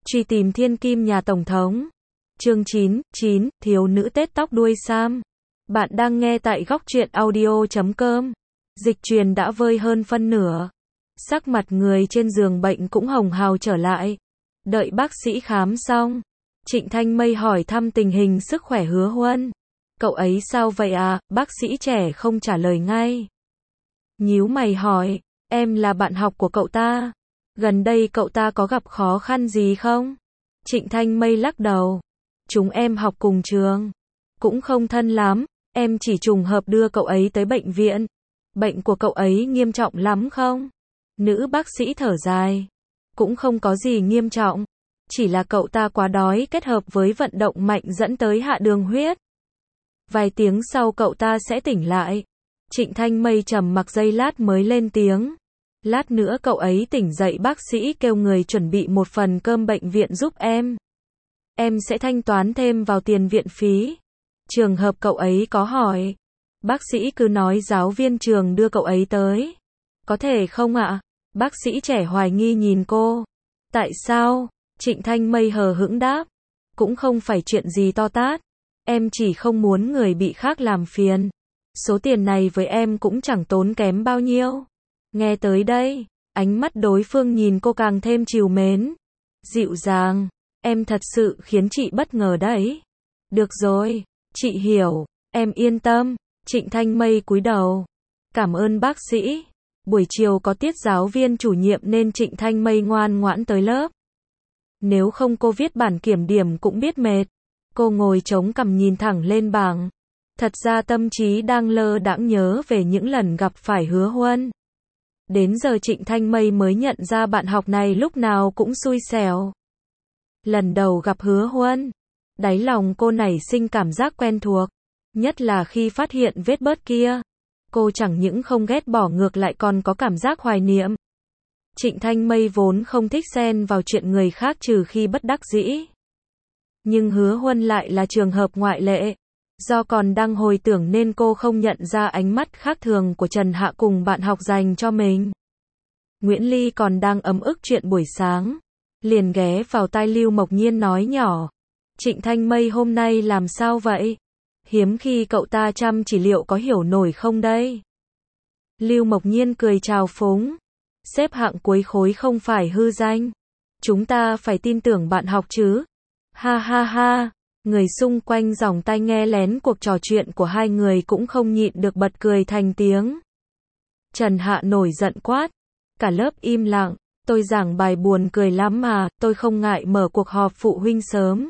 Truy tìm thiên kim nhà Tổng thống. Chương 9, thiếu nữ tết tóc đuôi sam. Bạn đang nghe tại góc truyện audio.com. Dịch truyền đã vơi hơn phân nửa. Sắc mặt người trên giường bệnh cũng hồng hào trở lại. Đợi bác sĩ khám xong, Trịnh Thanh Mây hỏi thăm tình hình sức khỏe Hứa Huân. Cậu ấy sao vậy à? Bác sĩ trẻ không trả lời ngay. Nhíu mày hỏi, em là bạn học của cậu ta. Gần đây cậu ta có gặp khó khăn gì không? Trịnh Thanh Mây lắc đầu. Chúng em học cùng trường. Cũng không thân lắm, em chỉ trùng hợp đưa cậu ấy tới bệnh viện. Bệnh của cậu ấy nghiêm trọng lắm không? Nữ bác sĩ thở dài. Cũng không có gì nghiêm trọng. Chỉ là cậu ta quá đói kết hợp với vận động mạnh dẫn tới hạ đường huyết. Vài tiếng sau cậu ta sẽ tỉnh lại. Trịnh Thanh Mây trầm mặc giây lát mới lên tiếng. Lát nữa cậu ấy tỉnh dậy bác sĩ kêu người chuẩn bị một phần cơm bệnh viện giúp em. Em sẽ thanh toán thêm vào tiền viện phí. Trường hợp cậu ấy có hỏi. Bác sĩ cứ nói giáo viên trường đưa cậu ấy tới. Có thể không ạ? Bác sĩ trẻ hoài nghi nhìn cô. Tại sao? Trịnh Thanh Mây hờ hững đáp. Cũng không phải chuyện gì to tát. Em chỉ không muốn người bị khác làm phiền. Số tiền này với em cũng chẳng tốn kém bao nhiêu. Nghe tới đây, ánh mắt đối phương nhìn cô càng thêm trìu mến. Dịu dàng, em thật sự khiến chị bất ngờ đấy. Được rồi, chị hiểu, em yên tâm. Trịnh Thanh Mây cúi đầu. Cảm ơn bác sĩ. Buổi chiều có tiết giáo viên chủ nhiệm nên Trịnh Thanh Mây ngoan ngoãn tới lớp. Nếu không cô viết bản kiểm điểm cũng biết mệt. Cô ngồi chống cằm nhìn thẳng lên bảng. Thật ra tâm trí đang lơ đãng nhớ về những lần gặp phải Hứa Huân. Đến giờ Trịnh Thanh Mây mới nhận ra bạn học này lúc nào cũng xui xẻo. Lần đầu gặp Hứa Huân, đáy lòng cô nảy sinh cảm giác quen thuộc. Nhất là khi phát hiện vết bớt kia. Cô chẳng những không ghét bỏ ngược lại còn có cảm giác hoài niệm. Trịnh Thanh Mây vốn không thích xen vào chuyện người khác trừ khi bất đắc dĩ. Nhưng Hứa Huân lại là trường hợp ngoại lệ. Do còn đang hồi tưởng nên cô không nhận ra ánh mắt khác thường của Trần Hạ cùng bạn học dành cho mình. Nguyễn Ly còn đang ấm ức chuyện buổi sáng. Liền ghé vào tai Lưu Mộc Nhiên nói nhỏ. Trịnh Thanh Mây hôm nay làm sao vậy? Hiếm khi cậu ta chăm chỉ liệu có hiểu nổi không đây? Lưu Mộc Nhiên cười trào phúng. Xếp hạng cuối khối không phải hư danh. Chúng ta phải tin tưởng bạn học chứ. Ha ha ha. Người xung quanh dòng tai nghe lén cuộc trò chuyện của hai người cũng không nhịn được bật cười thành tiếng. Trần Hạ nổi giận quát. Cả lớp im lặng. Tôi giảng bài buồn cười lắm mà, tôi không ngại mở cuộc họp phụ huynh sớm.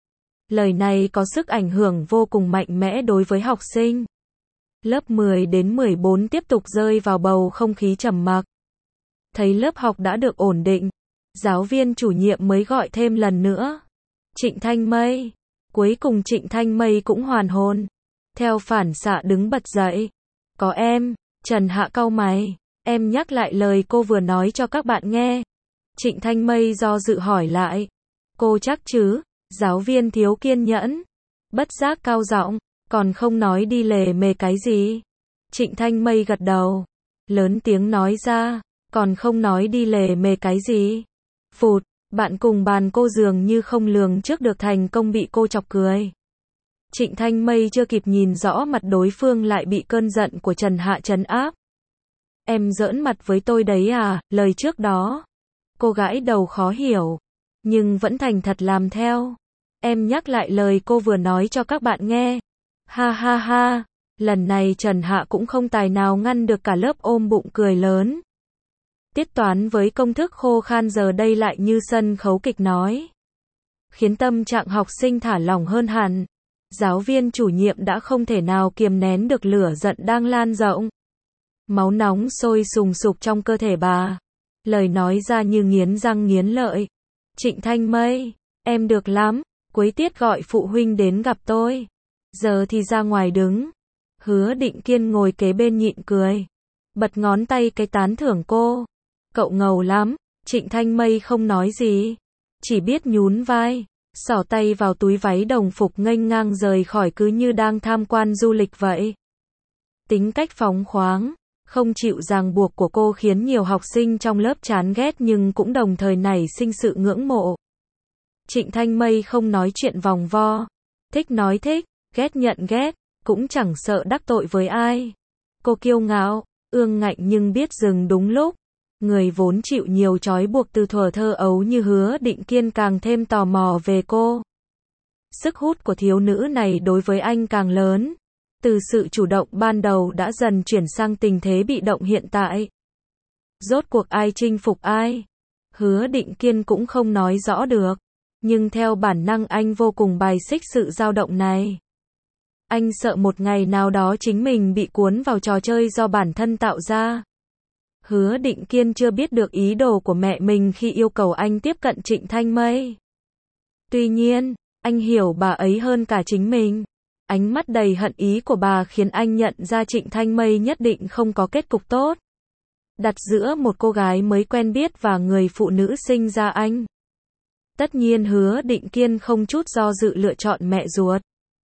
Lời này có sức ảnh hưởng vô cùng mạnh mẽ đối với học sinh. Lớp 10 đến 14 tiếp tục rơi vào bầu không khí trầm mặc. Thấy lớp học đã được ổn định, giáo viên chủ nhiệm mới gọi thêm lần nữa. Trịnh Thanh Mây. Cuối cùng Trịnh Thanh Mây cũng hoàn hồn. Theo phản xạ đứng bật dậy. Có em. Trần Hạ cau mày. Em nhắc lại lời cô vừa nói cho các bạn nghe. Trịnh Thanh Mây do dự hỏi lại. Cô chắc chứ? Giáo viên thiếu kiên nhẫn. Bất giác cao giọng. Còn không nói đi lề mề cái gì? Trịnh Thanh Mây gật đầu. Lớn tiếng nói ra. Còn không nói đi lề mề cái gì? Phụt. Bạn cùng bàn cô dường như không lường trước được thành công bị cô chọc cười. Trịnh Thanh Mây chưa kịp nhìn rõ mặt đối phương lại bị cơn giận của Trần Hạ trấn áp. Em giỡn mặt với tôi đấy à? Lời trước đó. Cô gãi đầu khó hiểu. Nhưng vẫn thành thật làm theo. Em nhắc lại lời cô vừa nói cho các bạn nghe. Ha ha ha. Lần này Trần Hạ cũng không tài nào ngăn được cả lớp ôm bụng cười lớn. Tiết toán với công thức khô khan giờ đây lại như sân khấu kịch nói. Khiến tâm trạng học sinh thả lỏng hơn hẳn. Giáo viên chủ nhiệm đã không thể nào kiềm nén được lửa giận đang lan rộng. Máu nóng sôi sùng sục trong cơ thể bà. Lời nói ra như nghiến răng nghiến lợi. Trịnh Thanh Mây, em được lắm. Cuối tiết gọi phụ huynh đến gặp tôi. Giờ thì ra ngoài đứng. Hứa Định Kiên ngồi kế bên nhịn cười. Bật ngón tay cái tán thưởng cô. Cậu ngầu lắm. Trịnh Thanh Mây không nói gì. Chỉ biết nhún vai. Xỏ tay vào túi váy đồng phục nghênh ngang rời khỏi cứ như đang tham quan du lịch vậy. Tính cách phóng khoáng, không chịu ràng buộc của cô khiến nhiều học sinh trong lớp chán ghét nhưng cũng đồng thời nảy sinh sự ngưỡng mộ. Trịnh Thanh Mây không nói chuyện vòng vo. Thích nói thích, ghét nhận ghét, cũng chẳng sợ đắc tội với ai. Cô kiêu ngạo, ương ngạnh nhưng biết dừng đúng lúc. Người vốn chịu nhiều trói buộc từ thuở thơ ấu như Hứa Định Kiên càng thêm tò mò về cô. Sức hút của thiếu nữ này đối với anh càng lớn. Từ sự chủ động ban đầu đã dần chuyển sang tình thế bị động hiện tại. Rốt cuộc ai chinh phục ai? Hứa Định Kiên cũng không nói rõ được. Nhưng theo bản năng anh vô cùng bài xích sự dao động này. Anh sợ một ngày nào đó chính mình bị cuốn vào trò chơi do bản thân tạo ra. Hứa Định Kiên chưa biết được ý đồ của mẹ mình khi yêu cầu anh tiếp cận Trịnh Thanh Mây. Tuy nhiên, anh hiểu bà ấy hơn cả chính mình. Ánh mắt đầy hận ý của bà khiến anh nhận ra Trịnh Thanh Mây nhất định không có kết cục tốt. Đặt giữa một cô gái mới quen biết và người phụ nữ sinh ra anh. Tất nhiên Hứa Định Kiên không chút do dự lựa chọn mẹ ruột.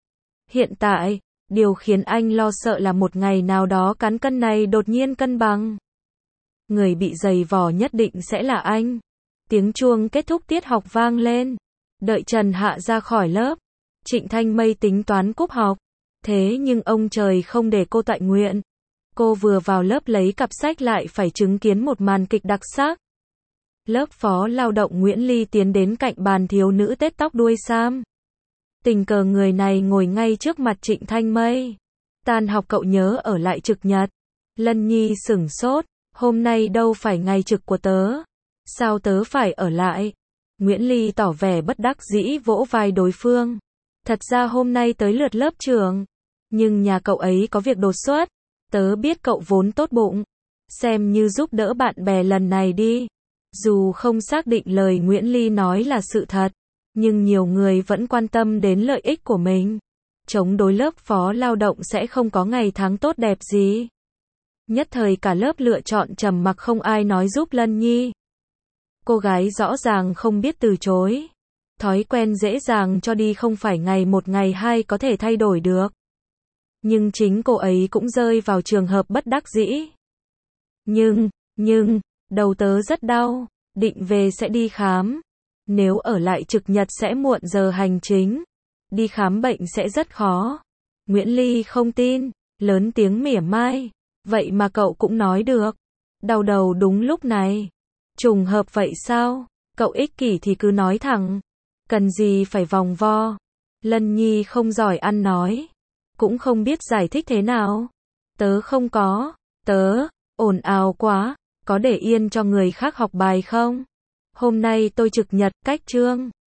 Hiện tại, điều khiến anh lo sợ là một ngày nào đó cán cân này đột nhiên cân bằng. Người bị giày vò nhất định sẽ là anh. Tiếng chuông kết thúc tiết học vang lên. Đợi Trần Hạ ra khỏi lớp, Trịnh Thanh Mây tính toán cúp học. Thế nhưng ông trời không để cô tọa nguyện. Cô vừa vào lớp lấy cặp sách lại phải chứng kiến một màn kịch đặc sắc. Lớp phó lao động Nguyễn Ly tiến đến cạnh bàn thiếu nữ tết tóc đuôi sam. Tình cờ người này ngồi ngay trước mặt Trịnh Thanh Mây. Tan học cậu nhớ ở lại trực nhật. Lân Nhi sửng sốt. Hôm nay đâu phải ngày trực của tớ. Sao tớ phải ở lại? Nguyễn Ly tỏ vẻ bất đắc dĩ vỗ vai đối phương. Thật ra hôm nay tới lượt lớp trưởng. Nhưng nhà cậu ấy có việc đột xuất. Tớ biết cậu vốn tốt bụng. Xem như giúp đỡ bạn bè lần này đi. Dù không xác định lời Nguyễn Ly nói là sự thật. Nhưng nhiều người vẫn quan tâm đến lợi ích của mình. Chống đối lớp phó lao động sẽ không có ngày tháng tốt đẹp gì. Nhất thời cả lớp lựa chọn trầm mặc không ai nói giúp Lân Nhi. Cô gái rõ ràng không biết từ chối. Thói quen dễ dàng cho đi không phải ngày một ngày hai có thể thay đổi được. Nhưng chính cô ấy cũng rơi vào trường hợp bất đắc dĩ. Nhưng, đầu tớ rất đau, định về sẽ đi khám. Nếu ở lại trực nhật sẽ muộn giờ hành chính. Đi khám bệnh sẽ rất khó. Nguyễn Ly không tin, lớn tiếng mỉa mai. Vậy mà cậu cũng nói được. Đau đầu đúng lúc này. Trùng hợp vậy sao? Cậu ích kỷ thì cứ nói thẳng. Cần gì phải vòng vo. Lân Nhi không giỏi ăn nói. Cũng không biết giải thích thế nào. Tớ không có. Tớ, ồn ào quá. Có để yên cho người khác học bài không? Hôm nay tôi trực nhật cách chương.